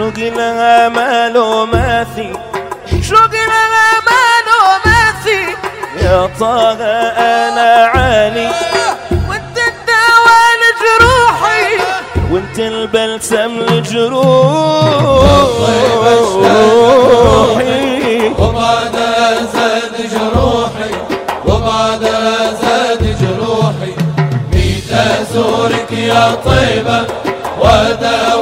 شوق الامل وماثي، شوق الامل وماثي يا طه انا عاني، وانت الدواء لجروحي وانت البلسم لجروحي، وبعد زاد جروحي وبعد زاد جروحي، ميت ازورك يا طيبة وداوي